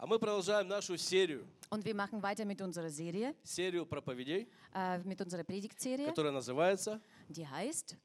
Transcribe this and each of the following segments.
А мы продолжаем нашу серию, Und wir machen weiter mit unserer Serie, серию проповедей, mit unserer Predigtserie, которая называется die heißt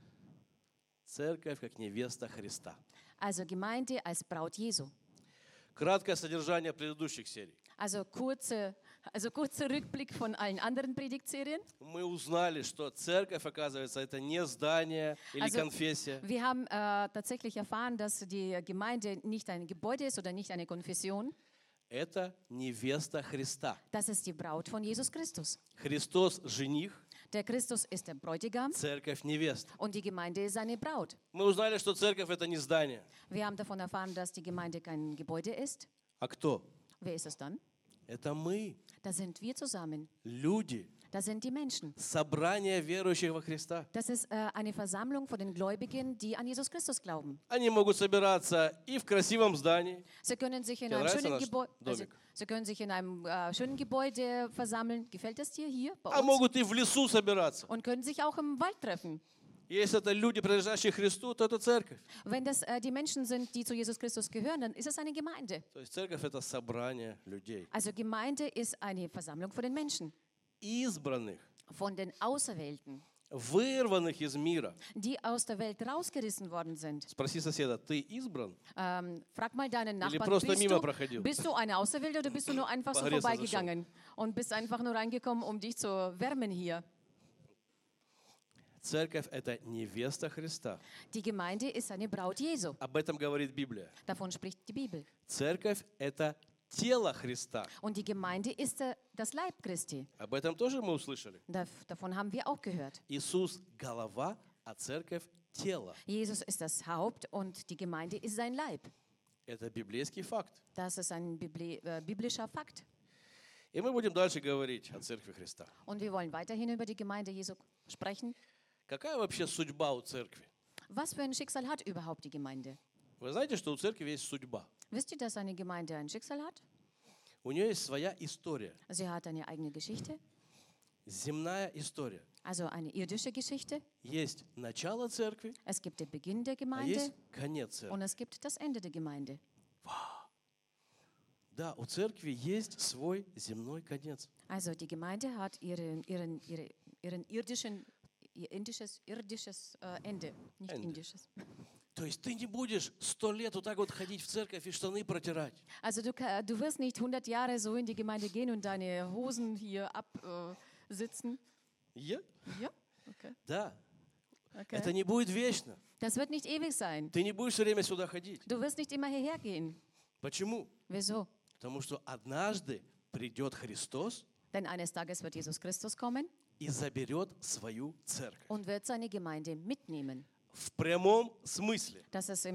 «Церковь как невеста Христа». also Gemeinde als Braut Jesu. Краткое содержание предыдущих серий. Also kurzer Rückblick von allen anderen Predigtserien. Мы узнали, что церковь, оказывается, это не здание или конфессия. Wir haben tatsächlich erfahren, dass die Gemeinde nicht ein Gebäude ist oder nicht eine Konfession. Это невеста Христа. Das ist die Braut von Jesus Christus. Христос – жених, Der Christus ist der Bräutigam церковь – невеста. und die Gemeinde ist seine Braut. Мы узнали, что церковь – это не здание. Wir haben davon erfahren, dass die Gemeinde kein Gebäude ist. А кто? Wer ist es dann? Это мы, Da sind wir zusammen. люди, Das sind die Menschen. собрание верующих во Христа. Das ist eine Versammlung von den Gläubigen, die an Jesus Christus glauben. Они могут собираться и в красивом здании. Sie können sich in Dir einem nравится schönen nаш Gebäude, домик? Sie können sich in einem schönen Gebäude versammeln. Gefällt das dir hier bei А uns? могут и в лесу собираться. Und können sich auch im Wald treffen. Если это люди, принадлежащие Христу, то это церковь. Wenn das die Menschen sind, die zu Jesus Christus gehören, dann ist es eine Gemeinde. То есть церковь – это собрание людей, Also Gemeinde ist eine Versammlung von den Menschen, избранных, von den Auserwählten, вырванных из мира. die aus der Welt rausgerissen worden sind. Спроси соседа, ты избран? Frag mal deinen Nachbarn, просто мимо проходил? bist du eine Auserwählte oder bist du nur einfach so Погреться vorbeigegangen und bist einfach nur reingekommen, um dich zu wärmen hier? Церковь – это невеста Христа. Die Gemeinde ist eine Braut Jesu. Об этом говорит Библия. Davon spricht die Bibel. Церковь – это тело Христа. Und die Gemeinde ist das Leib Christi. Об этом тоже мы услышали. Davon haben wir auch gehört. Иисус – голова, а церковь – тело. Jesus ist das Haupt und die Gemeinde ist sein Leib. Это библейский факт. Das ist ein biblischer Fakt. И мы будем дальше говорить о церкви Христа. Und wir wollen weiterhin über die Gemeinde Jesu sprechen. Какая вообще судьба у церкви? Was für ein Schicksal hat überhaupt die Gemeinde? Вы знаете, что у церкви есть судьба? Wisst ihr, dass eine Gemeinde ein Schicksal hat? У нее есть своя история. Sie hat eine eigene Geschichte, Земная история. also eine irdische Geschichte. Есть начало церкви, Es gibt den Beginn der а Gemeinde есть конец церкви. und es gibt das Ende der Gemeinde. Да, у церкви есть свой земной конец. Also die Gemeinde hat ihr irdisches Ende, nicht Ende. indisches. То есть ты не будешь 100 лет вот так вот ходить в церковь и штаны протирать. Also du wirst nicht 100 Jahre so in die Gemeinde gehen und deine Hosen hier absitzen. Я? Ja, okay. Да. Okay. Это не будет вечно. Das wird nicht ewig sein. Ты не будешь все время сюда ходить. Du wirst nicht immer hierher gehen. Почему? Wieso? Потому что однажды придет Христос Denn eines Tages wird Jesus Christus kommen и заберет свою церковь. und wird seine Gemeinde mitnehmen. В прямом смысле. Das ist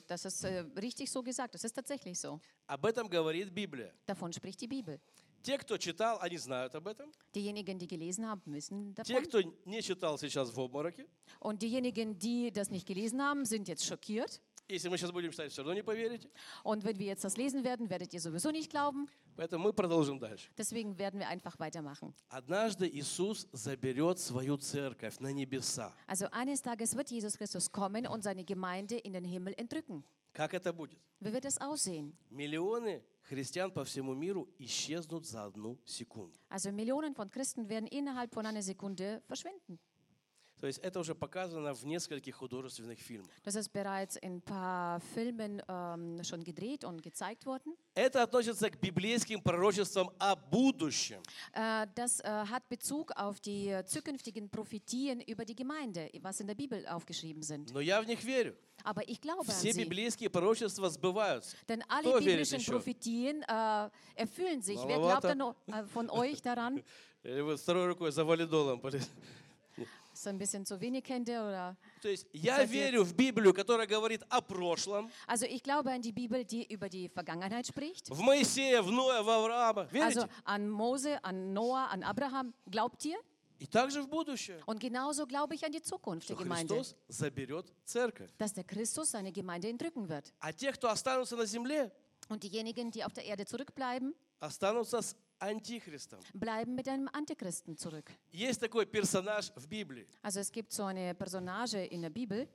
richtig so gesagt. Das ist tatsächlich so. Об этом говорит Библия. Davon spricht die Bibel. Те, кто читал, они знают об этом. Diejenigen, die gelesen haben, wissen Те, davon. кто не читал, сейчас в обмороке. Und diejenigen, die das nicht gelesen haben, sind jetzt schockiert. Если мы сейчас будем читать, все равно не поверите. Und wenn wir jetzt das lesen werden, werdet ihr sowieso nicht glauben. Поэтому мы продолжим дальше. Deswegen werden wir einfach weitermachen. Однажды Иисус заберет свою церковь на небеса. Also eines Tages wird Jesus Christus kommen und seine Gemeinde in den Himmel entrücken. Как это будет? Wie wird es aussehen? Миллионы христиан по всему миру исчезнут за одну секунду. Also Millionen von Christen werden innerhalb von einer Sekunde verschwinden. То есть это уже показано в нескольких художественных фильмах. Das ist bereits in ein paar Filmen schon gedreht und gezeigt worden. Это относится к библейским пророчествам о будущем. Das hat Bezug auf die zukünftigen Prophetien über die Gemeinde, was in der Bibel aufgeschrieben sind. Но я в них верю. Aber ich glaube an Все sie. библейские пророчества сбываются. Denn alle Кто верит biblischen еще? Prophetien erfüllen sich. Wer Маловато. glaubt denn noch, von euch daran? Или вы второй рукой за валидолом полез. Ist ein bisschen zu wenig Hände oder? То есть я Seid ihr- верю в Библию, которая говорит о прошлом, Also ich glaube an die Bibel, die über die Vergangenheit spricht. в Моисея, в Ноя, в Авраама. Also Верите? an Mose, an Noah, an Abraham. Glaubt ihr? И также в будущее. Und genauso glaube ich an die Zukunft der Что Gemeinde, Христос заберет церковь. dass der Christus seine Gemeinde entrücken wird. А те, кто останутся на земле, Und diejenigen, die auf der Erde zurückbleiben, останутся с антихристом. bleiben mit einem Antichristen zurück. Есть такой персонаж в Библии. Also es gibt so eine Personage in der Bibel,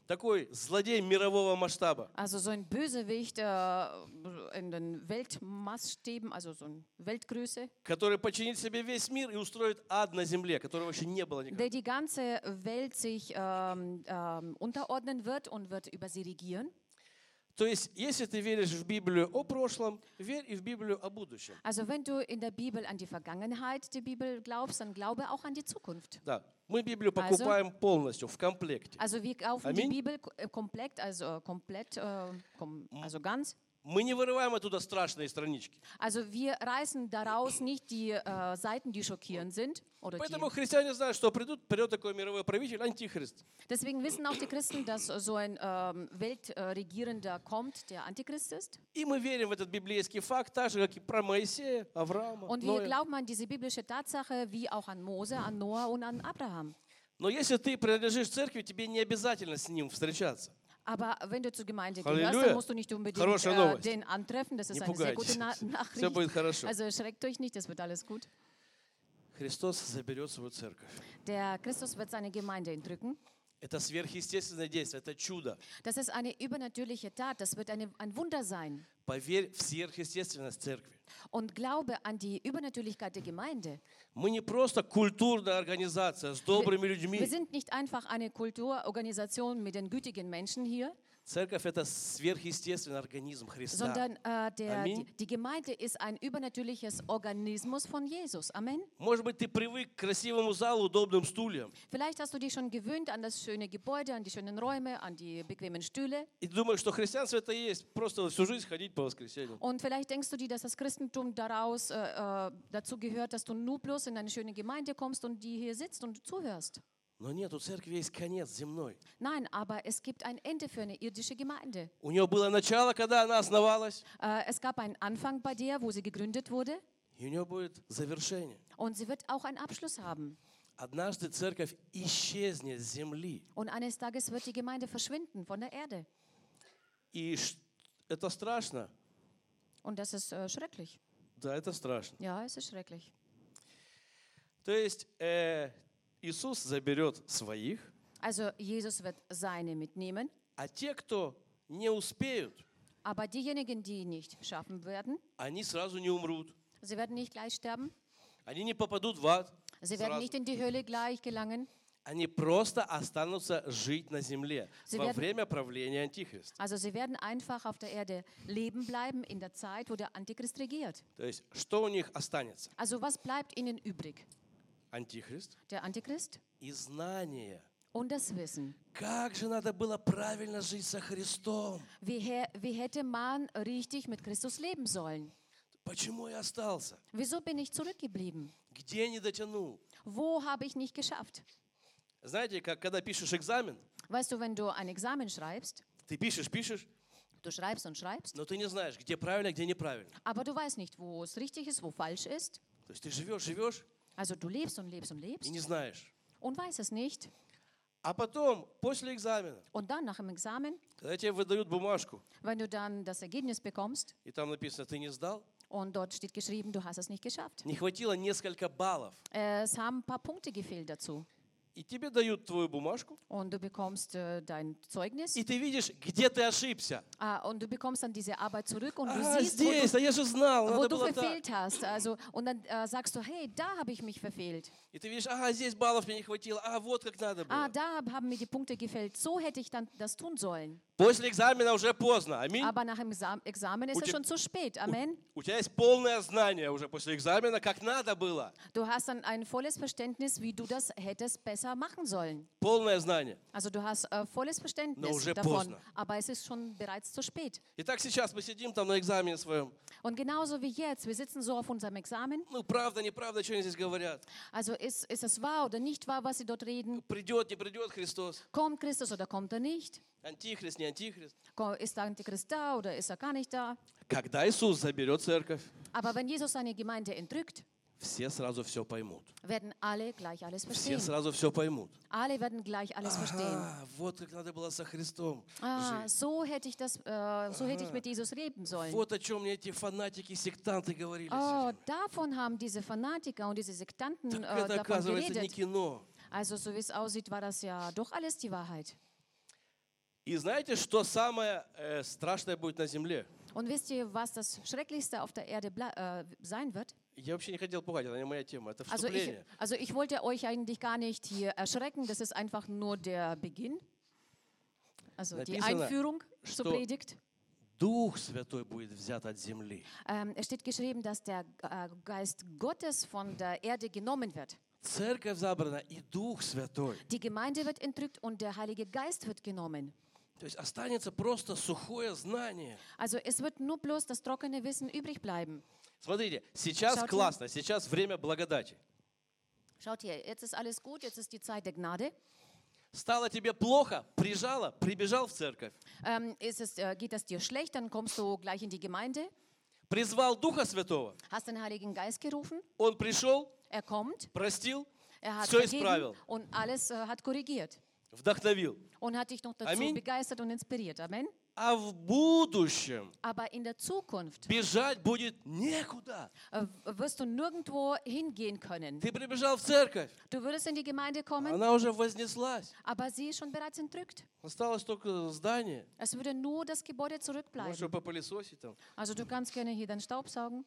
такой злодей мирового масштаба, Also so ein Bösewicht in den Weltmaßstäben, also so eine Weltgröße, который подчинит себе весь мир и устроит ад на земле, которого еще не было никогда. der die ganze Welt sich unterordnen wird und wird über sie regieren. То есть, если ты веришь в Библию о прошлом, верь и в Библию о будущем. Also wenn du in der Bibel an die Vergangenheit der Bibel glaubst, dann glaube auch an die Zukunft. Да, мы Библию покупаем полностью, в комплекте. Also wir kaufen die Amen. Bibel komplett, also ganz. Мы не вырываем оттуда страшные странички. Also wir reißen daraus nicht die Seiten, die schockierend sind. Oder Поэтому die. христиане знают, что придет такой мировой правитель, антихрист. Deswegen wissen auch die Christen, dass so ein Weltregierender kommt, der Antichrist ist. И мы верим в этот библейский факт, так же, как и про Моисея, Авраама, Und wir Ноя. glauben an diese biblische Tatsache, wie auch an Mose, an Noah und an Abraham. Но если ты принадлежишь церкви, тебе не обязательно с ним встречаться. Aber wenn du zur Gemeinde Halleluja. gehörst, dann musst du nicht unbedingt Хорошая новость. den antreffen. Das ist Не eine sehr gute пугайтесь. Все Nachricht. будет хорошо. Also erschreckt euch nicht, das wird alles gut. Христос заберет свою церковь. Der Christus wird seine Gemeinde entrücken. Это сверхъестественное действие, это чудо. Das ist eine übernatürliche Tat, das wird ein Wunder sein. Поверь в сверхъестественность церкви. Und glaube an die Übernatürlichkeit der Gemeinde. Мы не просто культурная организация с добрыми людьми. Wir sind nicht einfach eine Kulturorganisation mit den gütigen Menschen hier, Церковь – это сверхъестественный организм Христа. sondern Amen. die Gemeinde ist ein übernatürliches Organismus von Jesus. Amen. Может быть, ты привык к красивому залу, удобным стульям. Vielleicht hast du dich schon gewöhnt an das schöne Gebäude, an die schönen Räume, an die bequemen Stühle. И думаешь, что христианство это и есть. Просто всю жизнь ходить по воскресеньям. Und vielleicht denkst du dir, dass das Christentum dazu gehört, dass du nur bloß in eine schöne Gemeinde kommst und die hier sitzt und zuhörst. Но нет, у церкви есть конец земной. Nein, aber es gibt ein Ende für eine irdische Gemeinde. У нее было начало, когда она основалась, Es gab einen Anfang bei der, wo sie gegründet wurde, и у нее будет завершение. und sie wird auch einen Abschluss haben. Однажды церковь исчезнет с земли. Und eines Tages wird die Gemeinde verschwinden von der Erde. И это страшно. Und das ist schrecklich. Да, это страшно. Ja, es ist schrecklich. То есть Иисус заберет своих, Also Jesus wird seine mitnehmen, а те, кто не успеют, aber diejenigen, die nicht schaffen werden, они сразу не умрут. sie werden nicht gleich sterben, Они не попадут в ад. sie werden сразу. nicht in die Hölle gleich gelangen. Они просто останутся жить на земле Sie во werden- время правления Антихриста. Also sie werden einfach auf der Erde leben bleiben in der Zeit, wo der Antichrist regiert. То есть, что у них останется? Also was bleibt ihnen übrig? Антихрист Der Antichrist и знание. und das Wissen. Как же надо было правильно жить со Христом? Wie hätte man richtig mit Christus leben sollen? Почему я остался? Wieso bin ich zurückgeblieben? Где не дотянул? Wo habe ich nicht geschafft? Знаете, как когда пишешь экзамен, Weißt du, wenn du ein Examen schreibst, ты пишешь, du schreibst und schreibst, но ты не знаешь, где правильно, где неправильно. aber du weißt nicht, wo es richtig ist, wo falsch ist. То есть ты живешь Also du lebst und lebst und и lebst не знаешь. und weißt es nicht. А потом, после экзамена, Und dann nach dem Examen, когда тебе выдают бумажку, wenn du dann das Ergebnis bekommst и там написано, ты не сдал, und dort steht geschrieben, du hast es nicht geschafft. не хватило несколько баллов, Es haben ein paar Punkte gefehlt dazu. и тебе дают твою бумажку, Und du bekommst dein Zeugnis и ты видишь, где ты ошибся. und du bekommst dann diese Arbeit zurück und du А, siehst, здесь, а я же знал, wo надо du было так. verfehlt hast. Also, und dann sagst du, hey, da habe ich mich verfehlt. И ты видишь, ага, здесь баллов мне не хватило, а вот как надо было. Da haben mir die Punkte gefehlt. So hätte ich dann das tun sollen. После экзамена уже поздно, аминь. Aber nach dem Examen ist es schon zu spät. Amen. У тебя есть полное знание уже после экзамена, как надо было. Du hast dann ein volles Verständnis, wie du das hättest besser machen sollen. Полное знание. Also du hast volles Но Verständnis уже davon, поздно. aber es ist schon bereits zu spät. Итак, сейчас мы сидим там на экзамене своем. Und genauso wie jetzt, wir sitzen so auf unserem Examen. Ну, правда, неправда, что они здесь говорят. Also ist es wahr oder nicht wahr, was sie dort reden? Придет, не придет Христос. Kommt Christus oder kommt er nicht? Антихрист, не антихрист. Ist der Antichrist da oder ist er gar nicht da? Когда Иисус заберет церковь, Aber wenn Jesus seine Gemeinde entrückt, все сразу все поймут. werden alle gleich alles Все verstehen. сразу все поймут. Alle werden gleich alles verstehen. А, вот как надо было со Христом жить. So hätte ich mit Jesus leben sollen. Вот о чем мне эти фанатики, сектанты говорили. Oh, сегодня. davon haben diese Fanatiker und diese Sektanten Так это, davon оказывается, не geredet. кино. Also so wie es aussieht, war das ja doch alles die Wahrheit. И знаете, что самое страшное будет на земле? Und wisst ihr, was das Schrecklichste auf der Erde sein wird? Я вообще не хотел пугать, это не моя тема, это Also вступление. ich wollte euch eigentlich gar nicht hier erschrecken, das ist einfach nur der Beginn, also die Написано, Einführung zur что Predigt. Дух Святой будет взят от земли. Es steht geschrieben, dass der Geist Gottes von der Erde genommen wird. Церковь забрана и Дух Святой. Die Gemeinde wird entrückt und der Heilige Geist wird genommen. То есть останется просто сухое знание. Also es wird nur bloß das trockene Wissen übrig bleiben. Смотрите, сейчас Schaut классно, сейчас время благодати. Schaut hier, jetzt ist alles gut, jetzt ist die Zeit der Gnade. Стало тебе плохо, прижало, прибежал в церковь. Geht es dir schlecht, dann kommst du gleich in die Gemeinde, Призвал Духа Святого. hast den Heiligen Geist gerufen, Он пришел, er kommt, простил, er hat все vergeben исправил, und alles hat korrigiert вдохновил. und hat dich noch dazu Amen. begeistert und inspiriert. Amen. А в будущем Aber in der Zukunft бежать будет некуда. wirst du nirgendwo hingehen können. Ты прибежал в церковь, Du würdest in die Gemeinde kommen, она уже вознеслась. aber sie ist schon bereits entrückt. Осталось только здание. Es würde nur das Gebäude Можешь zurückbleiben. попылесосить там. Also du kannst gerne hier den Staub saugen.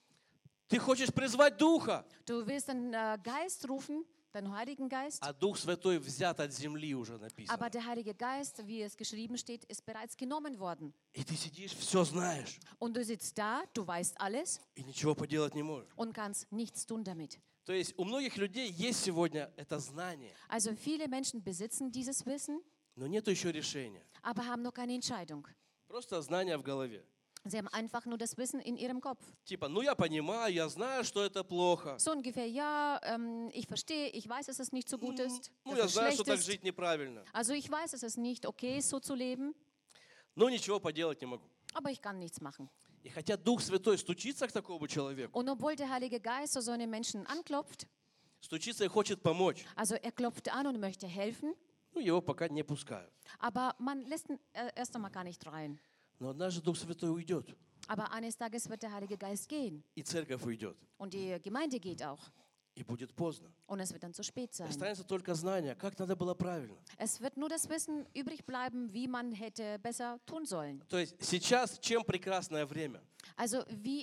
Ты хочешь призвать Духа, Du willst den Geist rufen, den Heiligen Geist. а Дух Святой взят от земли уже написано. Aber der Heilige Geist, wie es geschrieben steht, ist bereits genommen worden. И ты сидишь, все знаешь, Und du sitzt da, du weißt alles и ничего поделать не можешь. und kannst nichts tun damit. То есть у многих людей есть сегодня это знание, Also viele Menschen besitzen dieses Wissen, но нету еще решения. aber haben noch keine Entscheidung. Просто знание в голове. Sie haben einfach nur das Wissen in ihrem Kopf. Типа, ну я понимаю, я знаю, что это плохо. So ungefähr, ja, ich verstehe, ich weiß, dass es nicht so gut ist, Ну dass я es знаю, schlecht что так ist. жить неправильно. Also ich weiß, dass es nicht okay ist, so zu leben, Но ничего поделать не могу. aber ich kann nichts machen. И хотя Дух Святой стучится к такому человеку, Und obwohl der Heilige Geist so einen Menschen anklopft, стучится и хочет помочь, also er klopft an und möchte helfen, ну его пока не пускают. aber man lässt ihn erst einmal gar nicht rein. Но однажды Дух Святой уйдет, Aber eines Tages wird der Heilige Geist gehen и церковь уйдет, und die Gemeinde geht auch и будет поздно. und es wird dann zu spät sein. Останется только знание, как надо было правильно. Es wird nur das Wissen übrig bleiben, wie man hätte besser tun sollen. То есть сейчас чем прекрасное время? Also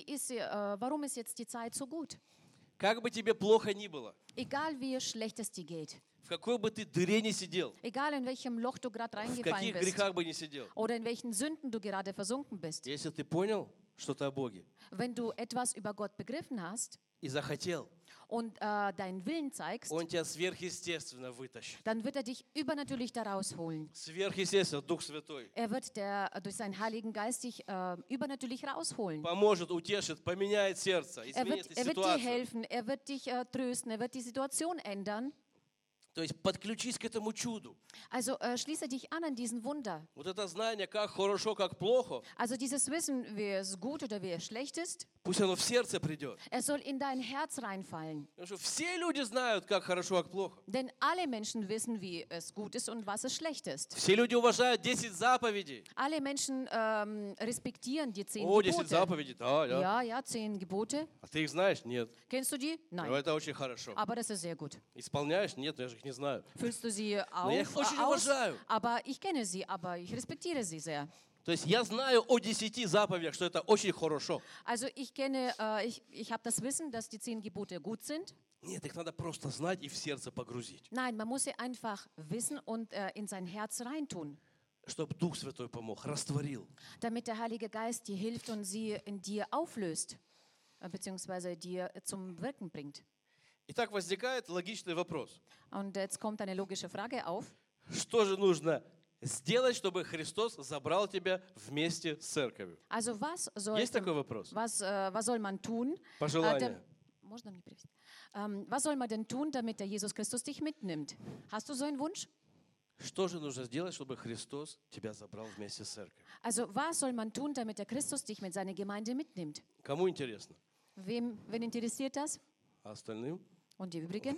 warum ist jetzt die Zeit so gut? Как бы тебе плохо ни было, Egal wie schlecht es dir geht, в какой бы ты дыре ни сидел, egal in welchem Loch du gerade в reingefallen каких bist грехах бы ни сидел, oder in welchen Sünden du gerade versunken bist, если ты понял что-то о Боге wenn du etwas über Gott begriffen hast и захотел, und deinen Willen zeigst, Он тебя сверхъестественно вытащит. dann wird er dich übernatürlich da rausholen. Сверхъестественно, Дух Святой. Er wird durch seinen Heiligen Geist dich übernatürlich rausholen. Поможет, утешит, поменяет сердце, Er изменит wird dir ситуацию. helfen, er wird dich trösten, er wird die Situation ändern. То есть подключись к этому чуду. Also schließe dich an diesen Wunder. Вот это знание, как хорошо, как плохо, Also dieses Wissen, wie es gut oder wie es schlecht ist, пусть оно в сердце придет. es soll in dein Herz reinfallen. Потому что все люди знают, как хорошо, как плохо. Denn alle Menschen wissen, wie es gut ist und was es schlecht ist. Все люди уважают 10 заповедей. Alle Menschen respektieren die 10 О, 10 Gebote. заповедей, да, да. Ja, 10 Gebote. А ты их знаешь? Нет. Kennst du die? Ну, Nein. это очень хорошо. Aber das ist sehr gut. Исполняешь? Нет, я же их не знаю. Füllst du sie я их очень aus? уважаю. Aber ich kenne sie, aber ich respektiere sie sehr. То есть я знаю о 10 заповедях, что это очень хорошо. Also ich habe das Wissen, dass die 10 Gebote gut sind. Нет, их надо просто знать и в сердце погрузить. Nein, man muss sie einfach wissen und in sein Herz reintun, Чтобы Дух Святой помог, растворил. damit der Heilige Geist dir hilft und sie in dir auflöst, beziehungsweise dir zum Wirken bringt. Итак, возникает логичный вопрос. Und jetzt kommt eine logische Frage auf. Что же нужно сделать, чтобы Христос забрал тебя вместе с церковью? Also was Есть такой вопрос? was soll man tun? Пожелание. Можно мне привести? Was soll man denn tun, damit der Jesus Christus dich mitnimmt? Hast du so einen Wunsch? Что же нужно сделать, чтобы Христос тебя забрал вместе с церковью? Also was soll man tun, damit der Christus dich mit seiner Gemeinde mitnimmt? Кому интересно? Wen interessiert das? А остальным? Und die übrigen?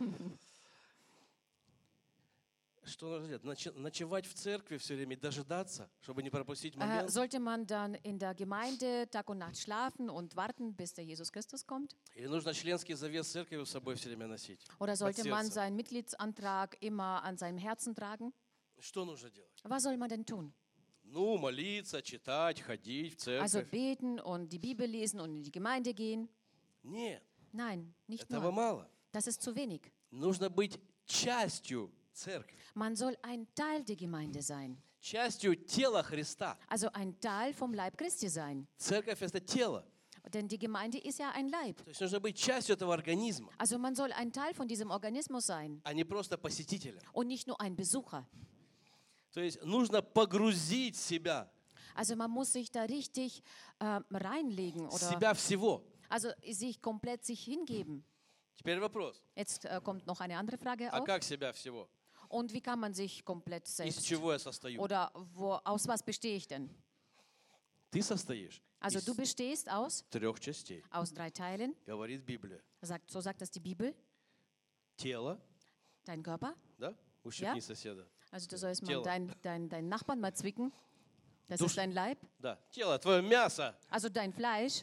Что нужно делать? Ночевать в церкви все время и дожидаться, чтобы не пропустить момент? Sollte man dann in der Gemeinde Tag und Nacht schlafen und warten, bis der Jesus Christus kommt? Или нужно членский завет церкви с собой все время носить? Oder sollte Под man сердцем? seinen Mitgliedsantrag immer an seinem Herzen tragen? Что нужно делать? Was soll man denn tun? Ну, молиться, читать, ходить в Also церковь. beten und die Bibel lesen und in die Gemeinde gehen? Нет, Nein, nicht этого nur. мало. Das ist zu wenig. Нужно быть частью церкви, Man soll ein Teil der Gemeinde sein. частью тела Христа. Also ein Teil vom Leib Christi sein. Церковь – это тело. Denn die Gemeinde ist ja ein Leib. То есть нужно быть частью этого организма, Also man soll ein Teil von diesem Organismus sein а не просто посетителем. und nicht nur ein Besucher. То есть нужно погрузить себя, Also man muss sich da richtig reinlegen oder себя всего. also sich komplett sich hingeben. Теперь вопрос. Jetzt kommt noch eine andere Frage А auf. как себя всего? Und wie kann man sich komplett Из selbst чего я состою? oder aus was bestehe ich denn? Ты состоишь Also из du bestehst aus 3 частей, 3 Teilen, говорит Библия. so sagt das die Bibel, Тело, dein Körper. да? Ущипни Ja. соседа. Also du sollst mal Тело. deinen Nachbarn mal zwicken. Das Dusch- ist dein Leib. Да, тело, твое мясо, Also dein Fleisch,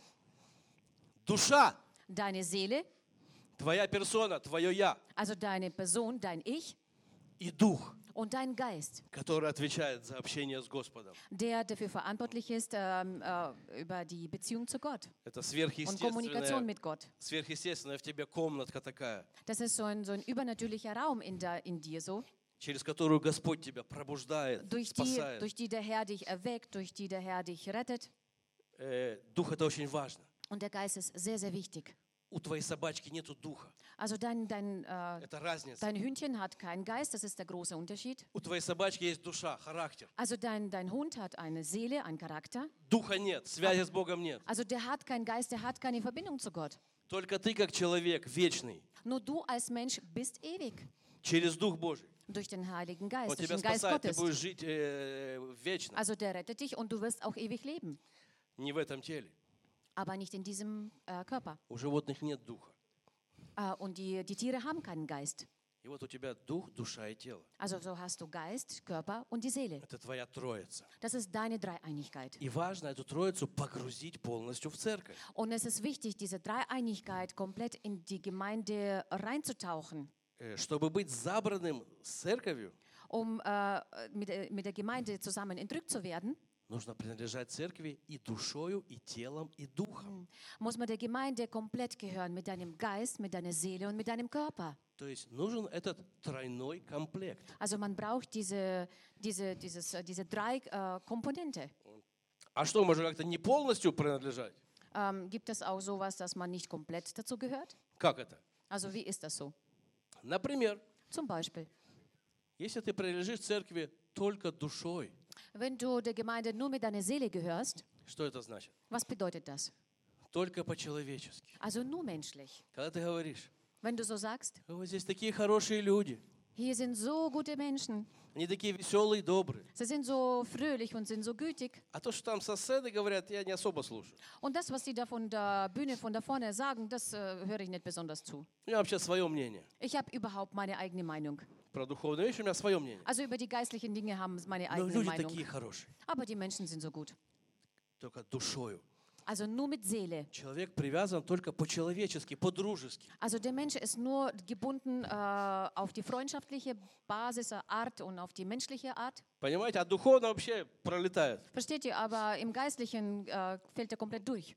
душа, deine Seele, твоя персона, твое я also deine Person, dein Ich и дух, und dein Geist, который отвечает за общение с Господом. der dafür verantwortlich ist über die Beziehung zu Gott Это und Kommunikation сверхъестественная, mit Gott. сверхъестественная в тебе комнатка такая, Das ist so ein übernatürlicher Raum in dir so, через которую Господь тебя пробуждает, спасает. durch die der Herr dich erweckt, durch die der Herr dich rettet. Дух – это очень важно. Und der Geist ist sehr, sehr wichtig. У твоей собачки нету духа. Also dein Это разница. Hündchen hat keinen Geist, das ist der große Unterschied. У твоей собачки есть душа, характер. Also dein Hund hat eine Seele, einen Charakter. Духа нет, связи с Богом нет. Also der hat keinen Geist, der hat keine Verbindung zu Gott. Только ты, как человек вечный, Nur du als Mensch bist ewig через Дух Божий. durch den Heiligen Он Geist, durch тебя den Geist спасает, ты Gottes. будешь жить вечно. Also der rettet dich und du wirst auch ewig leben, Не в этом теле. aber nicht in diesem Körper. У животных нет духа. Und die Tiere haben keinen Geist. И вот у тебя дух, душа и тело. Also so hast du Geist, Körper und die Seele. Это твоя троица. Das ist deine Dreieinigkeit. И важно эту троицу погрузить полностью в церковь. Und es ist wichtig, diese Dreieinigkeit komplett in die Gemeinde reinzutauchen, Чтобы быть забранным с церковью, mit der Gemeinde zusammen entrückt zu werden, нужно принадлежать церкви и душою, и телом, и духом. muss man der Gemeinde komplett gehören, mit deinem Geist, mit deiner Seele und mit deinem Körper. То есть нужен этот тройной комплект. Also man braucht diese 3 Komponente. А что, можно как-то не полностью принадлежать? Gibt es auch sowas, dass man nicht komplett dazu gehört? Как это? Also wie ist das so? Например, Zum Beispiel, если ты принадлежишь церкви только душой, wenn du der Gemeinde nur mit deiner Seele gehörst, что это значит? was bedeutet das? Только по-человечески. Also nur menschlich. Когда ты говоришь, Wenn du so sagst, вот здесь такие хорошие люди, hier sind so gute Menschen, они такие веселые и добрые. sie sind so fröhlich und sind so gütig. А то, что там соседи говорят, я не особо слушаю. Und das, was sie da von der Bühne von da vorne sagen, das höre ich nicht besonders zu. У меня вообще свое мнение. Ich habe überhaupt meine eigene Meinung. Про духовные вещи у меня свое мнение. Also über die geistlichen Dinge haben sie meine Но eigene люди Meinung. такие хорошие. Aber die Menschen sind so gut. Только душою. Also nur mit Seele. Человек привязан только по-человечески, по-дружески. Also der Mensch ist nur gebunden auf die freundschaftliche Basis, Art und auf die menschliche Art. Понимаете? А духовно вообще пролетает. Versteht ihr? Aber im Geistlichen fällt er komplett durch.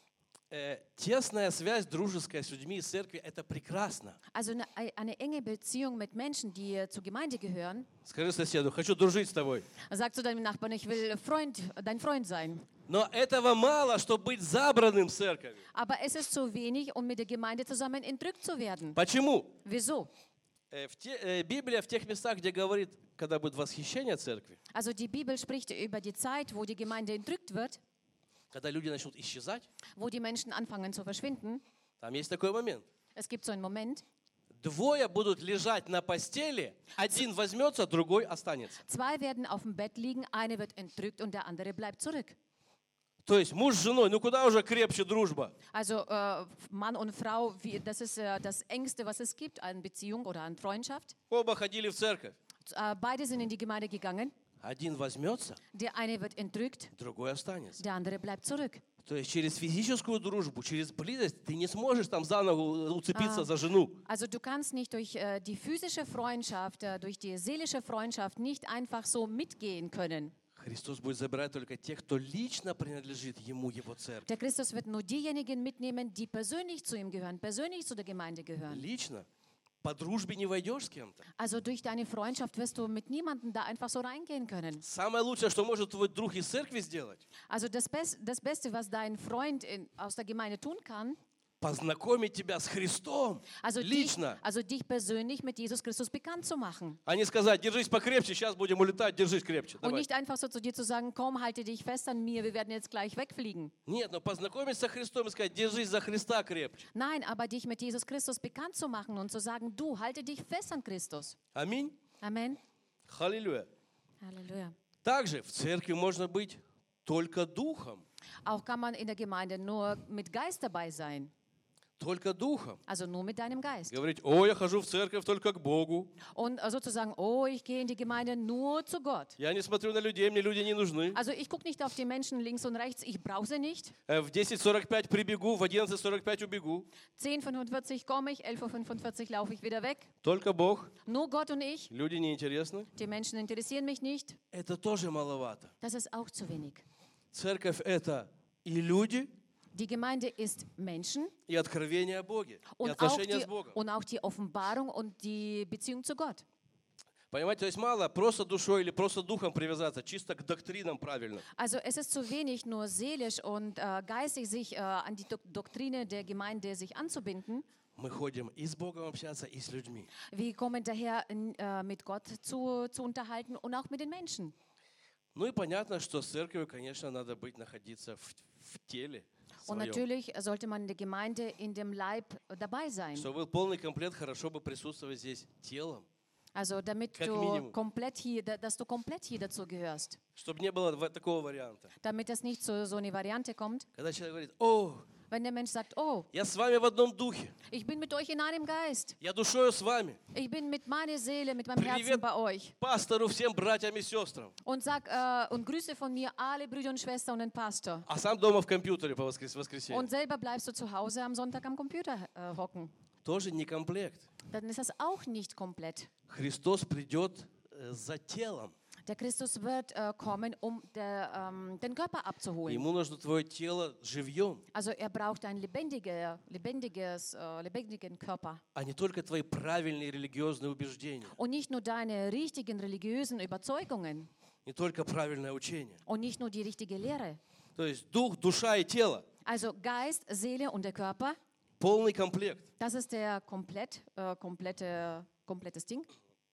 Тесная связь дружеская с людьми из церкви – это прекрасно. Also eine enge Beziehung mit Menschen, die zur Gemeinde gehören. Скажи соседу, хочу дружить с тобой. Sag zu deinem Nachbarn, ich will dein Freund sein. Но этого мало, чтобы быть забранным в церковь. Aber es ist zu wenig, um mit der Gemeinde zusammen entrückt zu werden. Почему? Wieso? Библия в тех местах, где говорит, когда будет восхищение церкви, Also die Bibel spricht über die Zeit, wo die Gemeinde entrückt wird, когда люди начнут исчезать, wo die Menschen anfangen zu verschwinden. там есть такой момент. Es gibt so einen Moment, Двое будут лежать на постели, один возьмется, другой останется. 2 werden auf dem Bett liegen, eine wird entrückt und der andere bleibt zurück. То есть муж с женой, ну куда уже крепче дружба? Also Mann und Frau, das ist das Engste, was es gibt an Beziehung oder an Freundschaft. Оба ходили в церковь. Beide sind in die Gemeinde gegangen. Один возьмется, Der eine wird entrückt, другой останется. der andere bleibt zurück. То есть через физическую дружбу, через близость ты не сможешь там заново уцепиться за жену. Also du kannst nicht durch die physische Freundschaft, durch die seelische Freundschaft nicht einfach so mitgehen können. Христос будет забирать только тех, кто лично принадлежит Ему, Его церкви. Der Christus wird nur diejenigen mitnehmen, die persönlich zu ihm gehören, persönlich zu der Gemeinde gehören. Лично. По дружбе не войдешь с кем-то. Also durch deine Freundschaft wirst du mit niemandem da einfach so reingehen können. Самое лучшее, что может твой друг из церкви сделать, Also das Beste, was dein Freund aus der Gemeinde tun kann, познакомить тебя с Христом also лично. dich persönlich mit Jesus Christus bekannt zu machen. А не сказать, держись покрепче, сейчас будем улетать, держись крепче. Und Давай. nicht einfach so zu dir zu sagen, komm, halte dich fest an mir, wir werden jetzt gleich wegfliegen. Нет, но познакомить со Христом и сказать, держись за Христа крепче. Nein, aber dich mit Jesus Christus bekannt zu machen und zu sagen, du, halte dich fest an Christus. Аминь. Amen. Халилюя. Halleluja. Также в церкви можно быть только духом. Auch kann man in der Gemeinde nur mit Geist dabei sein. Только духом. Also nur mit deinem Geist. Говорить, о, я хожу в церковь только к Богу. Und sozusagen, oh, ich gehe in die Gemeinde nur zu Gott. Я не смотрю на людей, мне люди не нужны. Also ich gucke nicht auf die Menschen links und rechts, ich brauche sie nicht. В 10:45 прибегу, в 11:45 убегу. 10:45 komme ich, 11:45 laufe ich wieder weg. Только Бог. Nur Gott und ich. Люди не интересны. Die Menschen interessieren mich nicht. Это тоже маловато. Das ist auch zu wenig. Церковь – это и люди, Die Gemeinde ist Menschen и откровение о Боге, и und отношения с Богом. auch die Offenbarung und die Beziehung zu Gott. Понимаете, то есть мало просто душой или просто духом привязаться, чисто к доктринам правильно. Also es ist zu wenig, nur seelisch und geistig sich an die Doktrine der Gemeinde sich anzubinden. Мы ходим и с Богом общаться, и с людьми. Wir kommen daher, mit Gott zu unterhalten und auch mit den Menschen. Ну и понятно, что с церковью, конечно, надо находиться в теле Und своем. natürlich sollte man in der Gemeinde in dem Leib dabei sein. Чтобы был полный комплект, хорошо бы присутствовать здесь телом. Also damit Как du минимум. komplett hier, dass du komplett hier dazu gehörst. Чтобы не было такого варианта. Damit es nicht zu so eine Variante kommt, Когда человек говорит, о, wenn der Mensch sagt, oh, я с вами в одном духе, ich bin mit euch in einem Geist. я душою с вами. Ich bin mit meiner Seele, mit meinem Привет. Herzen bei euch. Пастору, всем братьям и сестрам. Und sag und Grüße von mir alle Brüder und Schwestern und den Pastor. А сам дома в компьютере по воскресенье. Und selber bleibst du zu Hause am Sonntag am Computer hocken. Тоже не комплект. Dann ist das auch nicht komplett. Христос придет за телом. Der Christus wird kommen, um den Körper abzuholen. Ему нужно твое тело живьем, Also er braucht einen lebendigen Körper. а не только твои правильные религиозные убеждения, Und nicht nur deine richtigen religiösen Überzeugungen. не только правильное учение. Und nicht nur die richtige Lehre. То есть дух, душа и тело. Also Geist, Seele und der Körper, Полный комплект. das ist der komplettes Ding.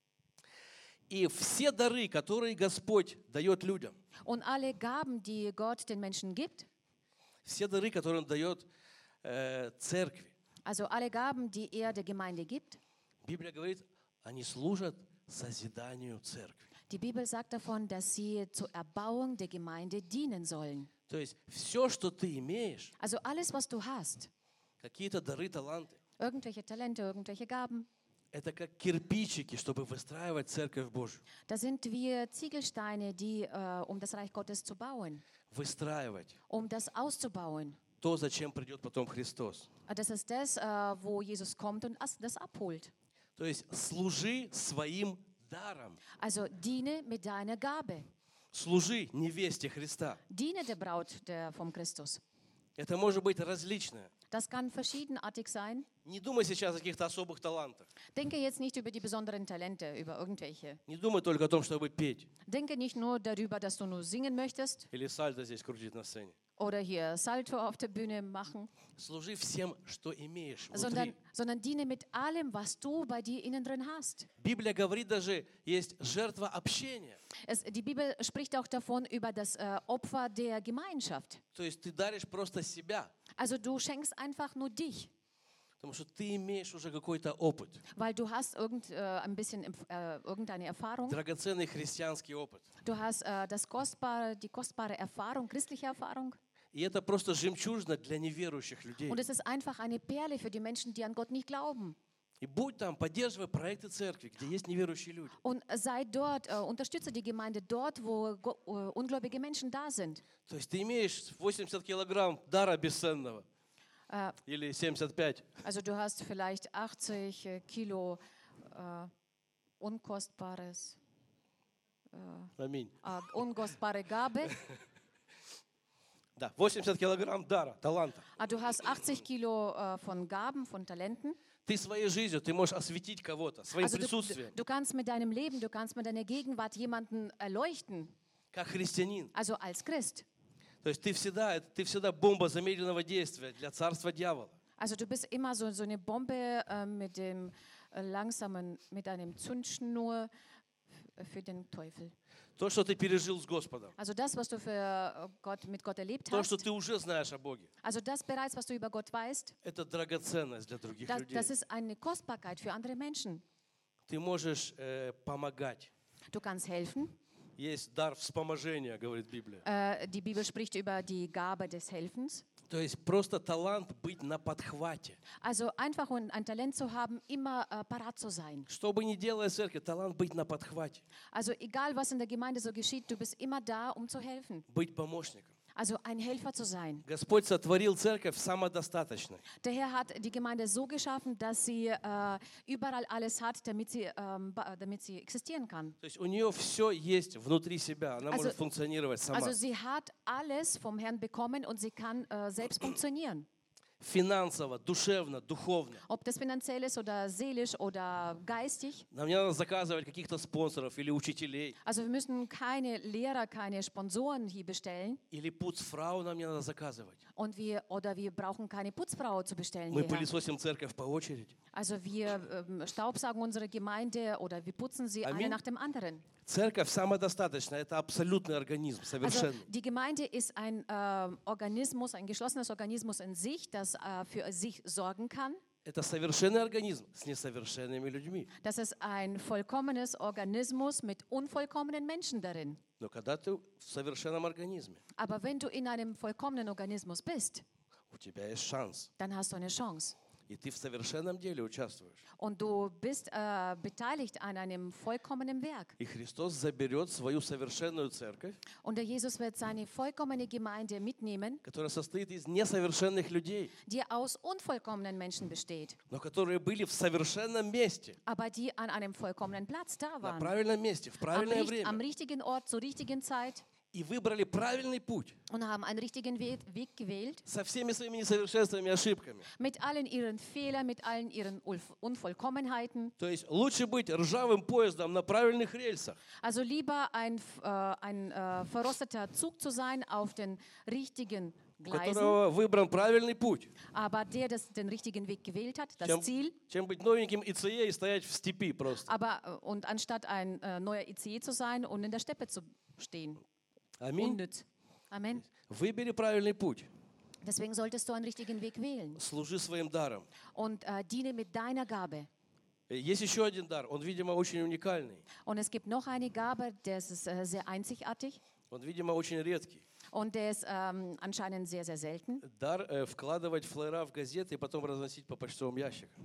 И все дары, которые Господь дает людям, Und alle Gaben, die Gott den Menschen gibt, все дары, которые Он дает церкви, also alle Gaben, die er der Gemeinde gibt, Библия говорит, они служат созиданию церкви. die Bibel sagt davon, dass sie zur Erbauung der Gemeinde dienen sollen. То есть все, что ты имеешь, Also alles, was du hast, какие-то дары, таланты, irgendwelche Talente, irgendwelche Gaben, это как кирпичики, чтобы выстраивать церковь Божью. das sind wie Ziegelsteine, die, um das Reich Gottes zu bauen, Выстраивать um das auszubauen. то, зачем придет потом Христос. Das ist das, wo Jesus kommt und das abholt. То есть служи своим даром. Also diene mit deiner Gabe. Служи невесте Христа. Diene der Braut vom Christus. Это может быть различное. Das kann verschiedenartig sein. Не думай сейчас о каких-то особых талантах. Denke jetzt nicht über die besonderen Talente, über irgendwelche. Не думай только о том, чтобы петь. Denke nicht nur darüber, dass du nur singen möchtest Или сальто здесь крутить на сцене. oder hier Salto auf der Bühne machen, Служи всем, что имеешь внутри. sondern diene mit allem, was du bei dir innen drin hast. Библия говорит даже, есть жертва общения. Die Bibel spricht auch davon über das Opfer der Gemeinschaft. То есть ты даришь просто себя, Also du schenkst einfach nur dich, потому что ты имеешь уже какой-то опыт. weil du hast ein bisschen irgendeine Erfahrung. Драгоценный христианский опыт. Du hast die kostbare Erfahrung, christliche Erfahrung. И это просто жемчужина для неверующих людей. Und es ist einfach eine Perle für die Menschen, die an Gott nicht glauben. И будь там, поддерживай проекты церкви, где есть неверующие люди. Und sei dort, unterstütze die Gemeinde dort, wo ungläubige Menschen da sind. То есть ты имеешь 80 килограмм дара бесценного. Или 75. Also du hast vielleicht 80 Kilo unkostbare Аминь. Gabe. Да, 80 килограмм дара, таланта. Du hast 80 Kilo von Gaben, von Talenten. Ты своей жизнью, ты можешь осветить кого-то, своим Also присутствием, du kannst mit deinem Leben, du kannst mit deiner Gegenwart jemanden erleuchten. как христианин. Also als Christ. То есть ты всегда бомба замедленного действия для царства дьявола. Also du bist immer so eine Bombe mit dem mit einem Zündschnur für den Teufel. То, что ты пережил с Господом. Also das, was du mit Gott erlebt То, что hast. ты уже знаешь о Боге. Also das bereits, was du über Gott weißt. Это драгоценность для других людей. Das ist eine Kostbarkeit für andere Menschen. Ты можешь помогать. Du kannst helfen. Есть дар вспоможения, говорит Библия. Die Bibel spricht über die Gabe des Helfens. То есть просто талант быть на подхвате. Also einfach ein Talent zu haben, immer parat zu sein. Что бы ни делала церковь, талант быть на подхвате. Also egal, was in der Gemeinde so geschieht, du bist immer da, um zu helfen. Быть помощником. Also ein Helfer zu sein. Господь сотворил церковь самодостаточной. Der Herr hat die Gemeinde so geschaffen, dass sie überall alles hat, damit sie existieren kann. То есть у нее все есть внутри себя. Она может функционировать сама. Also sie hat alles vom Herrn bekommen und sie kann selbst funktionieren. Финансово, душевно, духовно. Ob das finanziell ist oder seelisch oder geistig. Нам не надо заказывать каких-то спонсоров или учителей. Also wir müssen keine Lehrer, keine Sponsoren hier bestellen. Или Putzfrau нам не надо заказывать. Und wir brauchen keine Putzfrau zu bestellen. Мы Hierher. пылесосим церковь по очереди. Also wir staubsaugen unsere Gemeinde oder wir putzen sie eine nach dem anderen. Церковь самодостаточная. Это абсолютный организм, Also совершенный. die Gemeinde ist ein Organismus, ein geschlossenes Organismus in sich, das für sich sorgen kann. Это совершенный организм с несовершенными людьми. Das ist ein vollkommenes Organismus mit unvollkommenen Menschen darin. Но когда ты в совершенном организме, Aber wenn du in einem vollkommenen Organismus bist, у тебя есть шанс. dann hast du eine Chance. И ты в совершенном деле участвуешь. Und du bist beteiligt an einem vollkommenen Werk. И Христос заберет свою совершенную церковь, Und der Jesus wird seine vollkommene Gemeinde mitnehmen, которая состоит из несовершенных людей, die aus unvollkommenen Menschen besteht, но которые были в совершенном месте, aber die an einem vollkommenen Platz da на waren. правильном месте, в правильное Am время. richtigen Ort, zur richtigen Zeit И выбрали правильный путь und haben einen richtigen Weg gewählt, со всеми своими несовершенствами и ошибками. mit allen ihren Fehlern, mit allen ihren Unvollkommenheiten. То есть лучше быть ржавым поездом на правильных рельсах, Also lieber ein verrosteter Zug zu sein auf den richtigen у Gleisen, которого выбран правильный путь, aber der den richtigen Weg gewählt hat, das чем, Ziel. чем быть новеньким ИЦЕ и стоять в степи просто. Und anstatt ein neuer ICE zu sein und in der Steppe zu stehen. Аминь. Unnütz. Amen. Выбери правильный путь. Deswegen solltest du einen richtigen Weg wählen Служи своим даром. und diene mit deiner Gabe. Есть еще один дар, он, видимо, очень уникальный. Und es gibt noch eine Gabe, der ist sehr einzigartig Он, видимо, очень редкий. und der ist anscheinend sehr, sehr selten. Дар вкладывать флаера в газеты и потом разносить по почтовым ящикам.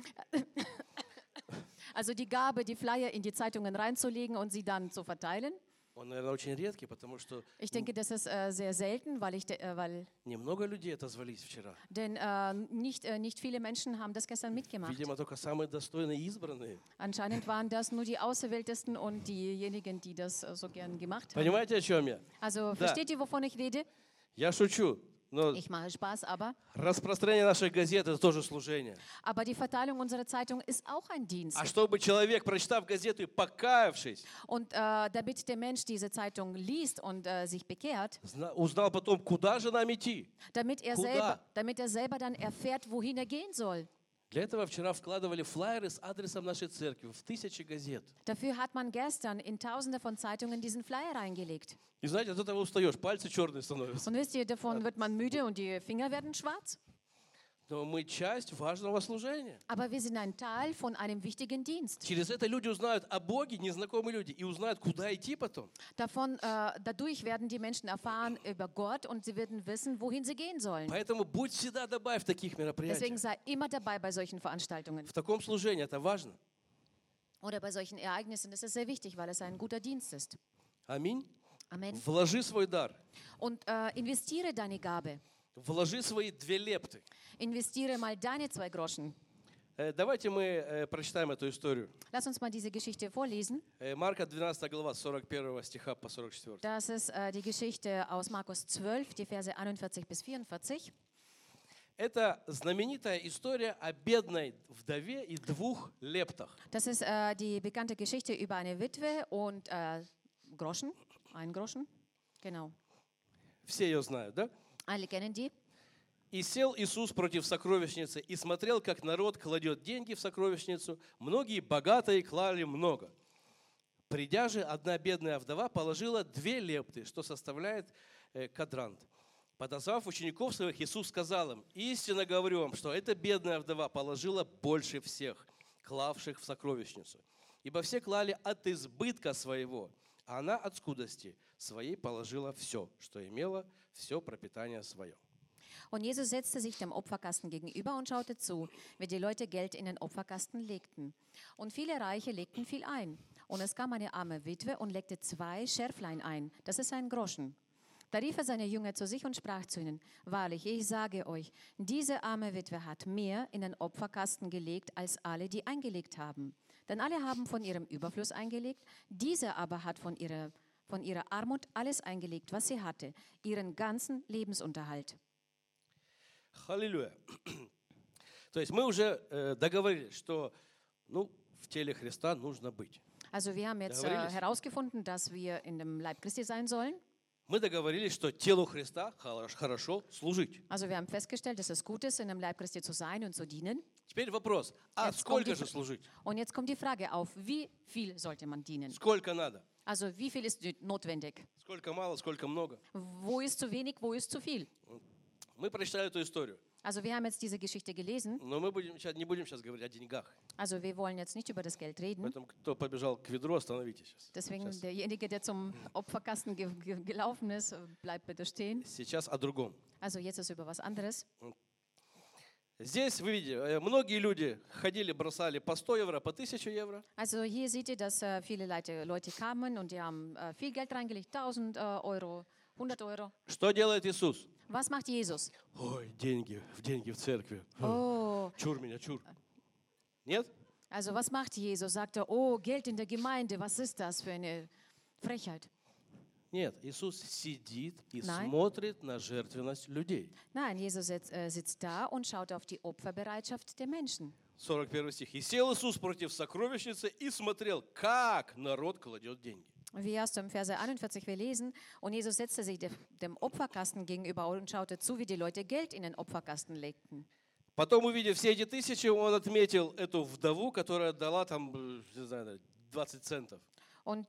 Also die Gabe, die Flyer in die Zeitungen reinzulegen und sie dann zu verteilen. Он, наверное, очень редкий, потому что Ich denke, das ist sehr selten, weil немного людей отозвались вчера. denn nicht viele Menschen haben das gestern mitgemacht. Видимо, только самые достойные и избранные. Anscheinend waren das nur die Auserwähltesten und diejenigen, die das so gern gemacht haben. Понимаете, о чем я? Also versteht ihr, wovon ich rede? Я шучу, но Ich mache Spaß, распространение наших газет – это тоже служение. aber die Verteilung unserer Zeitung ist auch ein Dienst. А чтобы человек, прочитав газету и покаявшись, Und damit der Mensch diese Zeitung liest und sich bekehrt, узнал потом, куда же нам идти. damit er selber dann erfährt, wohin er gehen soll. Для этого вчера вкладывали флаеры с адресом нашей церкви в 1000 газет. Dafür hat man gestern in Tausende von Zeitungen diesen Flyer reingelegt. И знаете, от этого устаешь, пальцы черные становятся. Und wisst ihr, davon wird man müde und die Finger werden schwarz. Но мы часть важного служения. Aber wir sind ein Teil von einem wichtigen Dienst. Через это люди узнают о Боге, незнакомые люди, и узнают, куда идти потом. Dadurch werden die Menschen erfahren über Gott und sie werden wissen, wohin sie gehen sollen. Поэтому будь всегда dabei в таких Deswegen мероприятиях. sei immer dabei bei solchen Veranstaltungen В таком служении это важно. oder bei solchen Ereignissen. Das ist sehr wichtig, weil es ein guter Dienst ist. Аминь. Amen. Вложи свой дар. Und investiere deine Gabe. Вложи свои 2 лепты. Investiere mal deine 2 Groschen. Давайте мы прочитаем эту историю. Lass uns mal diese Geschichte vorlesen. Марка 12 глава, с 41 стиха по 44. Das ist die Geschichte aus Markus 12, die Verse 41 bis 44. Это знаменитая история о бедной вдове и 2 лептах. Das ist die bekannte Geschichte über eine Witwe und Groschen, einen Groschen. Genau. Все ее знают, да? Alle kennen die. «И сел Иисус против сокровищницы, и смотрел, как народ кладет деньги в сокровищницу. Многие богатые клали много. Придя же, одна бедная вдова положила 2 лепты, что составляет квадрант. Подозвав учеников своих, Иисус сказал им: истинно говорю вам, что эта бедная вдова положила больше всех, клавших в сокровищницу. Ибо все клали от избытка своего, а она от скудости своей положила все, что имела, все пропитание свое». Und Jesus setzte sich dem Opferkasten gegenüber und schaute zu, wie die Leute Geld in den Opferkasten legten. Und viele Reiche legten viel ein. Und es kam eine arme Witwe und legte 2 Scherflein ein. Das ist ein Groschen. Da rief er seine Jünger zu sich und sprach zu ihnen: Wahrlich, ich sage euch, diese arme Witwe hat mehr in den Opferkasten gelegt, als alle, die eingelegt haben. Denn alle haben von ihrem Überfluss eingelegt, diese aber hat von ihrer Armut alles eingelegt, was sie hatte, ihren ganzen Lebensunterhalt. Халилюя. То есть мы уже договорились, что в теле Христа нужно быть. Also wir haben jetzt Договорились? herausgefunden, dass wir in dem Leib Christi sein sollen. Мы договорились, что телу Христа хорошо служить. Also wir haben festgestellt, dass es gut ist, in dem Leib Christi zu sein und zu dienen. Теперь вопрос, Jetzt kommt сколько die- же служить? Und jetzt kommt die Frage auf, wie viel sollte man dienen? Сколько надо? Also wie viel ist notwendig? Сколько мало, сколько много? Wo ist zu wenig, wo ist zu viel? Мы прочитали эту историю, Also wir haben jetzt diese Geschichte gelesen. но мы не будем сейчас говорить о деньгах. Also wir wollen jetzt nicht über das Geld reden. Поэтому кто побежал к ведру, остановитесь сейчас. Deswegen derjenige, der zum Opferkasten gelaufen ist, bleibt bitte stehen. Сейчас о другом. Also jetzt ist über was anderes. Здесь, вы видите, многие люди ходили, бросали по 100 евро, по 1000 евро. Also hier seht ihr, dass viele Leute kamen und die haben viel Geld reingelegt, 1000 Euro, 100 Euro. Что делает Иисус? Was macht Jesus? Ой, деньги в церкви. Oh, Чур меня, чур. Нет? also was macht Jesus? Sagt er, oh, Geld in der Gemeinde, was ist das für eine Frechheit? Нет, Иисус сидит и Nein. смотрит на жертвенность людей. Nein, Jesus sitzt da und schaut auf die Opferbereitschaft der Menschen. 41 стих. «И сел Иисус против сокровищницы и смотрел, как народ кладет деньги». Wie erst im Verse 41 wir lesen, und Jesus setzte sich dem Opferkasten gegenüber und schaute zu, wie die Leute Geld in den Opferkasten legten. Потом, увидев все эти тысячи, он отметил эту вдову, которая дала там, не знаю, 20 центов. Und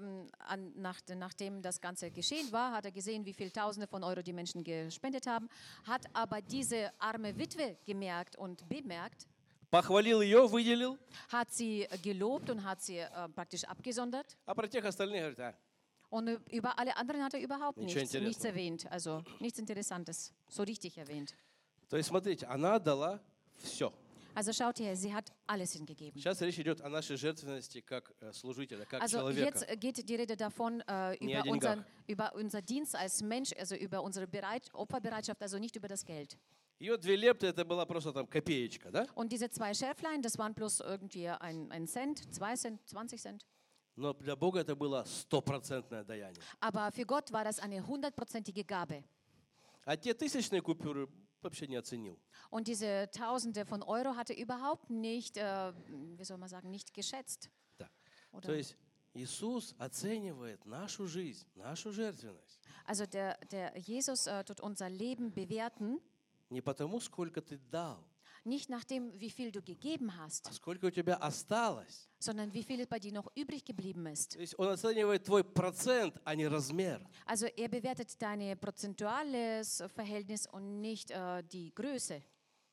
nachdem das Ganze geschehen war, hat er gesehen, wie viele Tausende von Euro die Menschen gespendet haben, hat aber diese arme Witwe gemerkt und bemerkt, Похвалил ее, выделил, hat sie gelobt und hat sie praktisch abgesondert. а про тех остальных говорит, Und über alle anderen hat er überhaupt Ничего nichts интересного. erwähnt, also nichts Interessantes, so richtig erwähnt. То есть, смотрите, она дала все. Also schaut her, sie hat alles hingegeben. Сейчас речь идет о нашей жертвенности как служителя, как Also человека. jetzt geht die Rede davon, о деньгах. über unser Dienst als Mensch, also über unsere Opferbereitschaft, also nicht über das Geld. Ее 2 лепты, это была просто там копеечка, да? Und diese 2 Schärflein, das waren bloß irgendwie ein Cent, 2 Cent, 20 Cent. Но для Бога это было 100% даяние. Aber für Gott war das eine 100%ige Gabe. А те тысячные купюры вообще не оценил. Und diese Tausende von Euro hat er überhaupt nicht, wie soll man sagen, nicht geschätzt. Да. Oder? То есть Иисус оценивает нашу жизнь, нашу жертвенность. Also der Jesus tut unser Leben bewerten, Не потому, сколько ты дал, nicht nach dem, wie viel du gegeben hast, а сколько у тебя осталось. sondern wie viel bei dir noch übrig geblieben ist. То есть Он оценивает твой процент, а не размер. Also er bewertet dein prozentuales Verhältnis und nicht die Größe.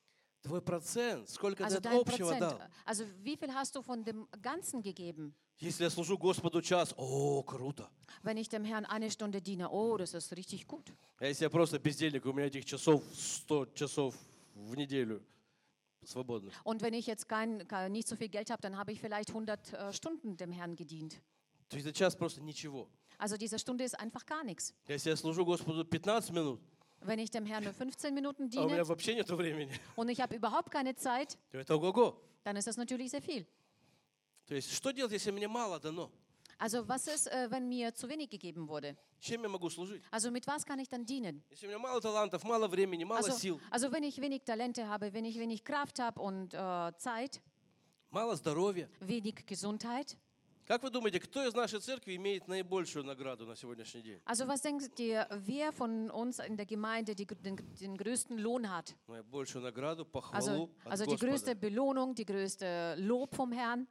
Твой процент, сколько ты Also от dein общего Prozent. дал. Also wie viel hast du von dem Ganzen gegeben? Если я служу Господу час, о, круто. Wenn ich dem Herrn eine Stunde diene, oh, das ist richtig gut. А если я просто бездельник, у меня этих часов 100 часов в неделю свободных. Und wenn ich jetzt nicht so viel Geld habe, dann habe ich vielleicht 100 Stunden dem Herrn gedient. То есть за час просто ничего. Also diese Stunde ist einfach gar nichts. Если я служу Господу 15 минут, Wenn ich dem Herrn nur 15 Minuten а у меня diene вообще нет времени, und ich habe überhaupt keine Zeit, то это ого-го. dann ist das natürlich sehr viel. То есть что делать, если мне мало дано? Also was ist, wenn mir zu wenig gegeben wurde? Чем я могу служить? Also mit was kann ich dann dienen? Если у меня мало талантов, мало времени, мало сил, Also wenn ich wenig Talente habe, wenn ich wenig Kraft habe und Zeit, мало здоровья. wenig Gesundheit. Как вы думаете, кто из нашей церкви имеет наибольшую награду на сегодняшний день? Also was denkt ihr, wer von uns in der Gemeinde den größten Lohn hat? Наибольшую награду, Also, похвалу от also die größte Господа. Belohnung, die größte Lob vom Herrn.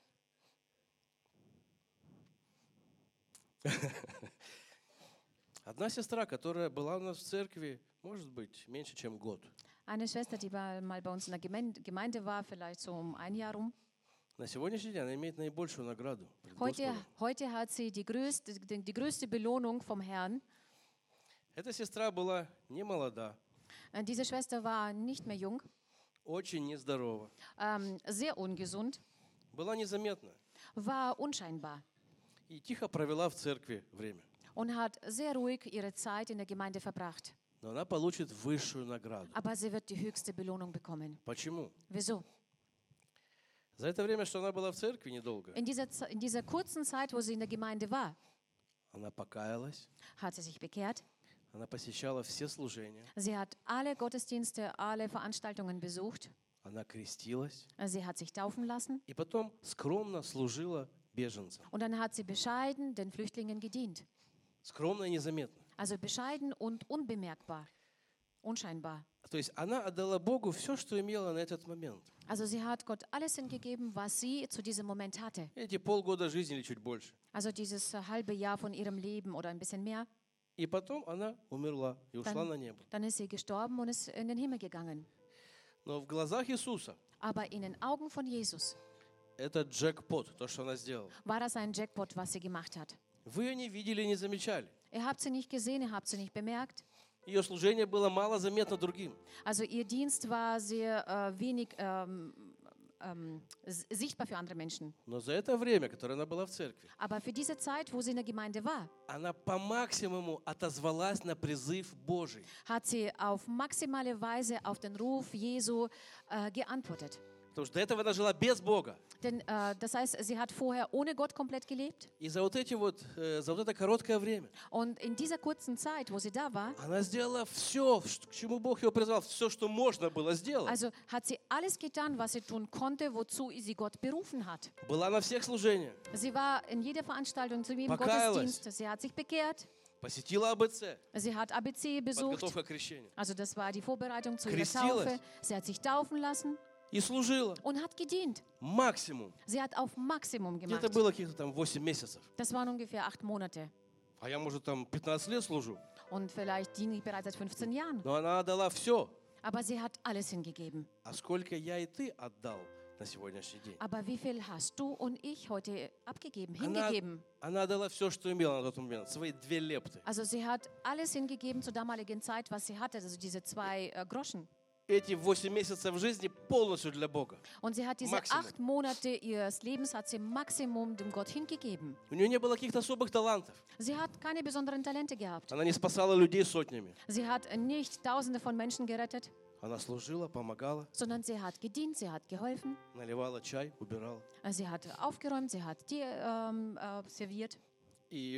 Одна сестра, которая была у нас в церкви, может быть, меньше, чем год. Eine Schwester, die mal bei uns in der Gemeinde war, vielleicht so um ein Jahr rum. На сегодняшний день она имеет наибольшую награду пред Господом. Heute hat sie die größte Belohnung vom Herrn. Эта сестра была не молода, Diese Schwester war nicht mehr jung, очень нездорова, sehr ungesund, была незаметна war unscheinbar и тихо провела в церкви время. und hat sehr ruhig ihre Zeit in der Gemeinde verbracht. Но она получит высшую награду. Aber sie wird die höchste Belohnung bekommen. Почему? Wieso? За это время, что она была в церкви недолго, In dieser kurzen Zeit, wo sie in der Gemeinde war, она покаялась, hat sie sich bekehrt. она посещала все служения, Sie hat alle Gottesdienste, alle Veranstaltungen besucht. она крестилась Sie hat sich taufen lassen и потом скромно служила беженцам. und dann hat sie bescheiden den Flüchtlingen gedient. Скромно и незаметно. Also bescheiden und unbemerkbar, unscheinbar. То есть она отдала Богу все, что имела на этот момент. Also sie hat Gott alles hingegeben, was sie zu diesem Moment hatte. Эти полгода жизни или чуть больше. Also dieses halbe Jahr von ihrem Leben oder ein bisschen mehr. И потом она умерла и ушла на небо. Dann ist sie gestorben und ist in den Himmel gegangen. Но в глазах Иисуса Aber in den Augen von Jesus это джекпот, то, что она сделала. war das ein Jackpot, was sie gemacht hat. Вы ее не видели, не замечали. Ihr habt sie nicht gesehen, ihr habt sie nicht bemerkt. Ее служение было мало заметно другим. Also ihr Dienst war sehr wenig sichtbar für andere Menschen. Но за это время, которое она была в церкви, Aber für diese Zeit, wo sie in der Gemeinde war, она по максимуму отозвалась на призыв Божий. hat sie auf maximale Weise auf den Ruf Jesu geantwortet. Потому что до этого она жила без Бога. Denn das heißt, sie hat vorher ohne Gott komplett gelebt. И за вот это короткое время Und in dieser kurzen Zeit, wo sie da war, она сделала все, к чему Бог ее призвал, все, что можно было сделать. also hat sie alles getan, was sie tun konnte, wozu sie Gott berufen hat. Была на всех служениях, Sie war in jeder Veranstaltung, zu jedem Покаялась. Gottesdienst. Sie hat sich bekehrt. посетила АБЦ, Sie hat ABC besucht. подготовка к крещению, Also das war die Vorbereitung zu ihrer Крестилась. Taufe. Sie hat sich taufen lassen и служила und hat gedient. максимум. Sie hat auf Maximum Это gemacht. было каких-то там 8 месяцев. Das waren ungefähr 8 Monate. А я, может, там 15 лет служу. Und vielleicht diene ich bereits seit 15 Jahren. Но она отдала все. Aber sie hat alles hingegeben. А сколько я и ты отдал на сегодняшний день? Aber wie viel hast du und ich heute abgegeben, Она, hingegeben? она отдала все, что имела на тот момент, свои 2 лепты. Also sie hat alles hingegeben zur damaligen Zeit, was sie hatte, also diese 2 Groschen. Эти 8 месяцев жизни полностью для Бога. Und sie hat diese Maximum. 8 Monate ihres Lebens hat sie Maximum dem Gott hingegeben. У нее не было каких-то особых талантов. Sie hat keine besonderen Talente gehabt. Она не спасала людей сотнями. Sie hat nicht Tausende von Menschen gerettet, Она служила, помогала, sondern sie hat gedient, sie hat geholfen, наливала чай, убирала. sie hat aufgeräumt, sie hat serviert. И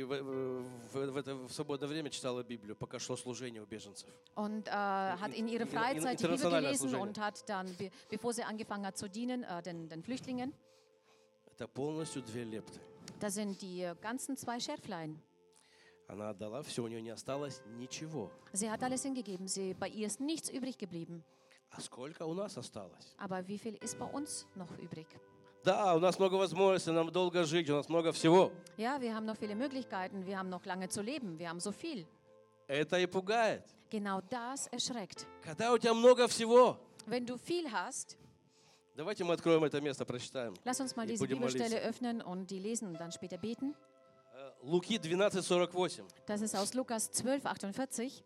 в свободное время читала Библию, пока шло служение у беженцев. Und hat in ihrer Freizeit die Bibel gelesen und hat dann, bevor sie angefangen hat zu dienen, den Flüchtlingen. Это полностью 2 лепты. Da sind die ganzen 2 Schärflein. Она отдала все, у нее не осталось ничего. Sie hat alles hingegeben, bei ihr ist nichts übrig geblieben. А сколько у нас осталось? Aber wie viel ist bei uns noch übrig? Да, у нас много возможностей, нам долго жить, у нас много всего. Ja, wir haben noch viele Möglichkeiten, wir haben noch lange zu leben, wir haben so viel. Это и пугает. Genau das erschreckt. Когда у тебя много всего, Wenn du viel hast, Давайте мы откроем это место, прочитаем. lass uns mal И diese будем Bibelstelle молиться. öffnen und die lesen und dann später beten. Луки 12:48. Das ist aus Lukas 12,48.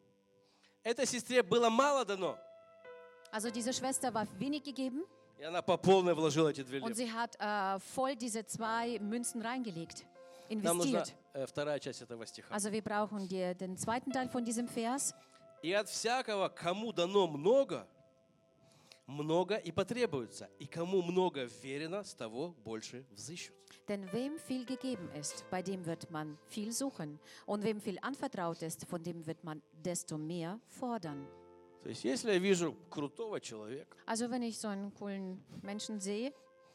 Этой сестре было мало дано, Also diese Schwester war wenig gegeben и она по полной вложила эти 2 und лепты. sie hat voll diese 2 Münzen reingelegt, Нам нужна investiert. вторая часть этого стиха. Also wir brauchen den zweiten Teil von diesem Vers. И от всякого, кому дано много, много и потребуется. И кому много верено, с того больше взыщут. Denn wem viel gegeben ist, bei dem wird man viel suchen. Und wem viel anvertraut ist, von dem wird man desto mehr fordern. То есть, если я вижу крутого человека, Also wenn ich so einen coolen Menschen sehe,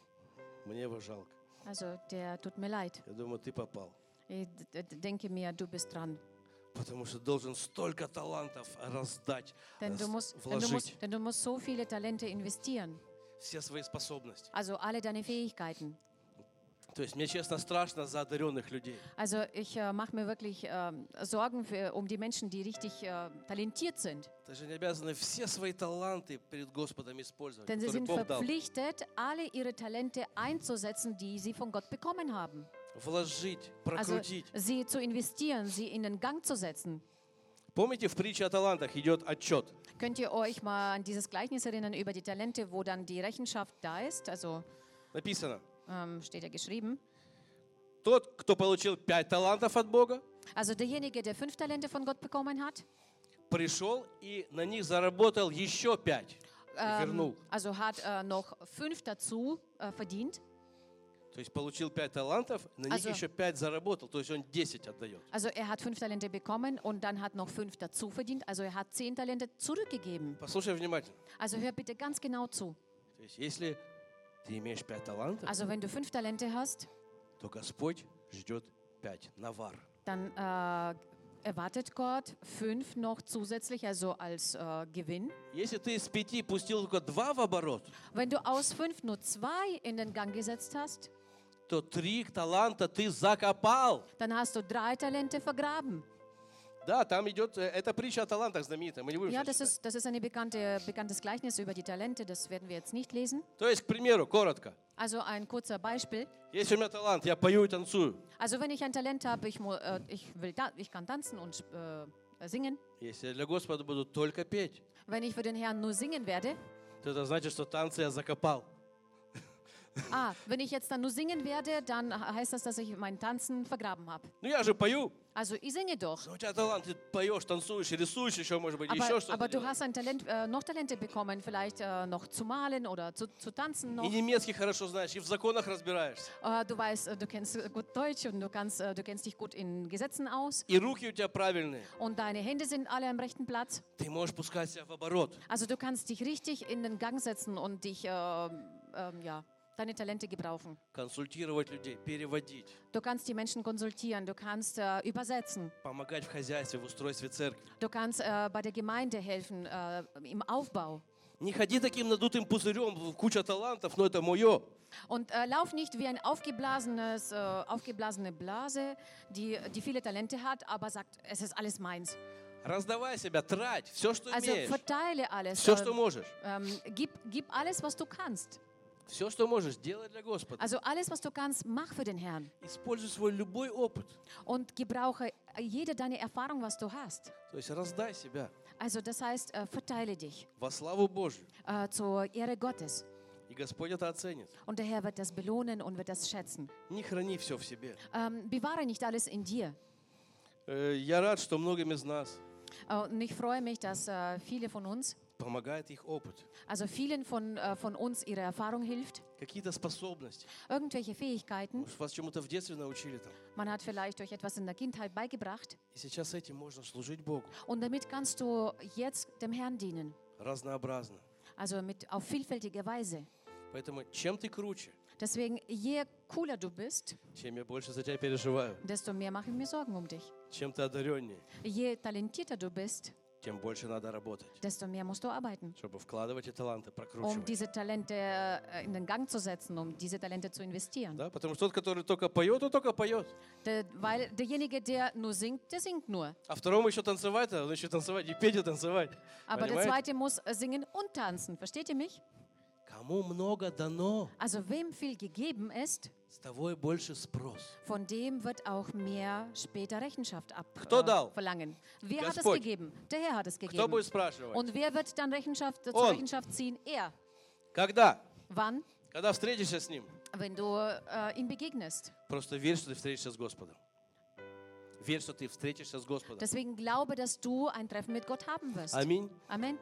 мне его жалко. also der tut mir leid. Я думаю, ты попал. Ich denke mir, du bist dran. Потому что должен столько талантов раздать, Denn du вложить musst so viele Talente investieren. все свои способности. Also alle deine Fähigkeiten. То есть мне, честно, страшно за одаренных людей. Also ich mache mir wirklich Sorgen um die Menschen, die richtig talentiert sind. Ты же не обязаны все свои таланты перед Господом использовать, Denn sie которые sind Бог дал. verpflichtet, alle ihre Talente einzusetzen, die sie von Gott bekommen haben. Вложить, Also прокрутить. sie zu investieren, sie in den Gang zu setzen. Помните, в притче о талантах идет отчет. Könnt ihr euch mal an dieses Gleichnis erinnern über die Talente, wo dann die Rechenschaft da ist? Also Написано, steht ja geschrieben. тот, кто получил 5 талантов от Бога, Also derjenige, der 5 Talente von Gott bekommen hat, пришел и на них заработал еще 5 и вернул. also hat noch 5 dazu verdient. То есть получил 5 талантов, на них Also- еще 5 заработал, то есть он 10 отдает. Also er hat 5 Talente bekommen und dann hat noch 5 dazu verdient. Also er hat 10 Talente zurückgegeben. Послушай внимательно. Also hör bitte ganz genau zu. То есть если ты имеешь 5 талантов, Also wenn du 5 Talente hast, то Господь ждет 5, навар. dann erwartet Gott 5 noch zusätzlich, also als Gewinn. Если ты из 5 пустил только 2 в оборот, Wenn du aus 5 nur 2 in den Gang gesetzt hast, то 3 таланта ты закопал. dann hast du 3 Talente vergraben. Да, там идет, это притча о талантах знаменитая, мы не будем Ja, сейчас читать. das ist ein bekanntes Gleichnis über die Talente, das werden wir jetzt nicht lesen. То есть, к примеру, коротко. Also ein kurzer Beispiel. Если у меня талант, я пою и танцую. Also wenn ich ein Talent habe, ich kann tanzen und singen. Если я для Господа буду только петь, Wenn ich für den Herrn nur singen werde, то это значит, что танцы я закопал. wenn ich jetzt dann nur singen werde, dann heißt das, dass ich mein Tanzen vergraben habe. Ну я же пою. Also ich singe doch. Но у тебя талант, ты поешь, танцуешь, рисуешь еще, может быть, еще что-то Aber du делаешь. hast ein Talent, noch Talente bekommen, vielleicht noch zu malen oder zu tanzen noch. И немецкий хорошо знаешь, и в законах разбираешься. Du weißt, du kennst gut Deutsch und du kennst dich gut in Gesetzen aus. И руки у тебя правильные. Und deine Hände sind alle am rechten Platz. Ты можешь пускать себя в оборот. Also du kannst dich richtig in den Gang setzen und dich, deine Talente gebrauchen. Консультировать людей, переводить, Du kannst die Menschen konsultieren, du kannst übersetzen, помогать в хозяйстве, в устройстве церкви. du kannst bei der Gemeinde helfen, im Aufbau. Не ходи таким надутым пузырем, куча талантов, но это мое. Und lauf nicht wie eine aufgeblasene Blase, die viele Talente hat, aber sagt, es ist alles meins. Раздавай себя, трать, все, что Also имеешь, verteile alles. все, что можешь. Gib alles, was du kannst. Все, что можешь, делай для Господа. Also alles, was du kannst, mach für den Herrn. Используй свой любой опыт. Und gebrauche jede deine Erfahrung, was du hast. То есть раздай себя Also das heißt, verteile dich во славу Божью. zur Ehre Gottes. И Господь это оценит. Und der Herr wird das belohnen und wird das schätzen. Не храни все в себе. Bewahre nicht alles in dir. Я рад, что многим из нас Und ich freue mich, dass viele von uns, помогает их опыт. also vielen von uns ihre Erfahrung hilft, Какие-то способности. irgendwelche Fähigkeiten. Может, вас чему-то в детстве научили там. Man hat vielleicht euch etwas in der Kindheit beigebracht. И сейчас этим можно служить Богу. Und damit kannst du jetzt dem Herrn dienen. Разнообразно. Also auf vielfältige Weise. Поэтому чем ты круче, Deswegen, je cooler du bist, чем я больше за тебя переживаю. desto mehr mache ich mir Sorgen um dich. Чем ты одареннее, Je talentierter du bist, тем больше надо работать, desto mehr musst du arbeiten, чтобы вкладывать эти таланты, um прокручивать. diese Talente in den Gang zu setzen, um diese Talente zu investieren. Да? Потому что тот, который только поет, он только поет. Weil derjenige, der nur singt, der singt nur. А второму еще танцевать, он еще танцевать, и петь, и танцевать. Aber der Понимаете? zweite muss singen und tanzen. Versteht ihr mich? Кому много дано, Also wem viel gegeben ist, с того и больше спрос. von dem wird auch mehr später Rechenschaft Кто дал? verlangen. Wer hat es Господь. gegeben? Der Herr hat es Кто gegeben. будет спрашивать? Und wer wird dann zur Он. Rechenschaft ziehen? Er. Когда? Wann? Когда встретишься с Ним. Wenn du ihm begegnest. Просто верь, что ты встретишься с Господом. Верь, что ты встретишься с Господом. Deswegen glaube, dass du ein Treffen mit Gott haben wirst. Аминь. Amen.